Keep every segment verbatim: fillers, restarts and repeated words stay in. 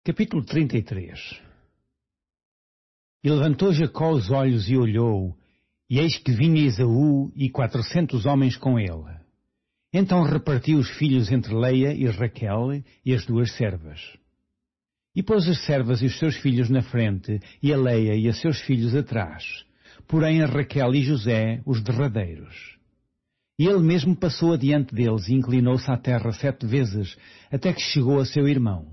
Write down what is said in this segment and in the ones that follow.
Capítulo trinta e três. E levantou Jacó os olhos e olhou, e eis que vinha Esaú e quatrocentos homens com ele. Então repartiu os filhos entre Leia e Raquel e as duas servas. E pôs as servas e os seus filhos na frente, e a Leia e a seus filhos atrás, porém a Raquel e José os derradeiros. E ele mesmo passou adiante deles e inclinou-se à terra sete vezes, até que chegou a seu irmão.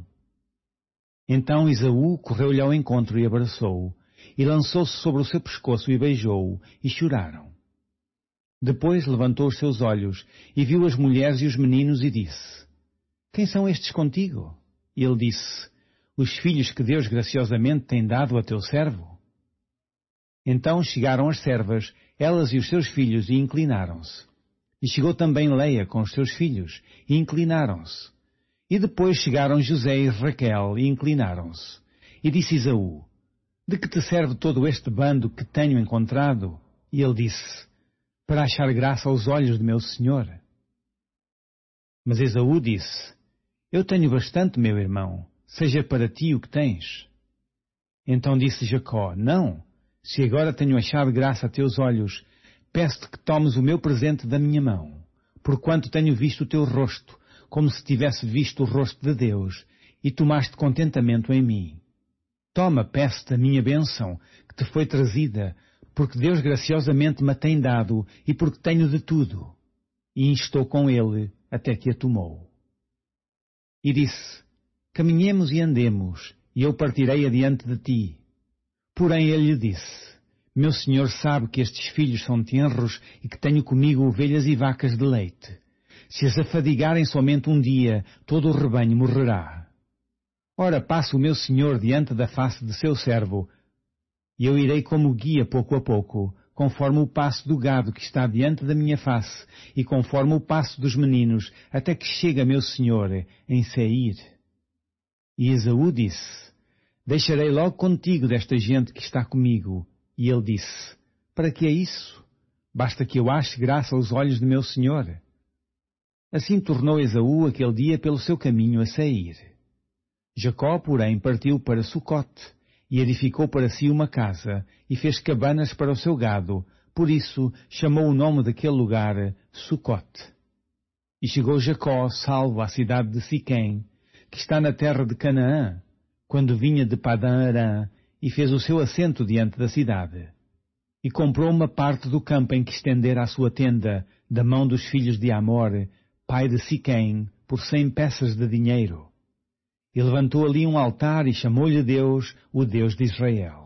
Então Esaú correu-lhe ao encontro e abraçou-o, e lançou-se sobre o seu pescoço e beijou-o, e choraram. Depois levantou os seus olhos, e viu as mulheres e os meninos, e disse: Quem são estes contigo? E ele disse: Os filhos que Deus graciosamente tem dado a teu servo. Então chegaram as servas, elas e os seus filhos, e inclinaram-se. E chegou também Leia com os seus filhos, e inclinaram-se. E depois chegaram José e Raquel, e inclinaram-se. E disse Esaú: De que te serve todo este bando que tenho encontrado? E ele disse: Para achar graça aos olhos de meu senhor. Mas Esaú disse: Eu tenho bastante, meu irmão, seja para ti o que tens. Então disse Jacó: Não, se agora tenho achado graça a teus olhos, peço-te que tomes o meu presente da minha mão, porquanto tenho visto o teu rosto, como se tivesse visto o rosto de Deus, e tomaste contentamento em mim. Toma, peço-te a minha bênção, que te foi trazida, porque Deus graciosamente me tem dado, e porque tenho de tudo. E instou com ele, até que a tomou. E disse: Caminhemos e andemos, e eu partirei adiante de ti. Porém ele lhe disse: Meu senhor sabe que estes filhos são tenros, e que tenho comigo ovelhas e vacas de leite. Se as afadigarem somente um dia, todo o rebanho morrerá. Ora, passa o meu senhor diante da face de seu servo, e eu irei como guia pouco a pouco, conforme o passo do gado que está diante da minha face, e conforme o passo dos meninos, até que chegue a meu senhor em Seir. E Esaú disse: Deixarei logo contigo desta gente que está comigo. E ele disse: Para que é isso? Basta que eu ache graça aos olhos de meu senhor. Assim tornou Esaú aquele dia pelo seu caminho a Seir. Jacó, porém, partiu para Sucote, e edificou para si uma casa, e fez cabanas para o seu gado, por isso chamou o nome daquele lugar Sucote. E chegou Jacó salvo à cidade de Siquém, que está na terra de Canaã, quando vinha de Padã-Arã, e fez o seu assento diante da cidade. E comprou uma parte do campo em que estendera a sua tenda, da mão dos filhos de Amor, pai de Siquém, por cem peças de dinheiro. E levantou ali um altar e chamou-lhe Deus, o Deus de Israel.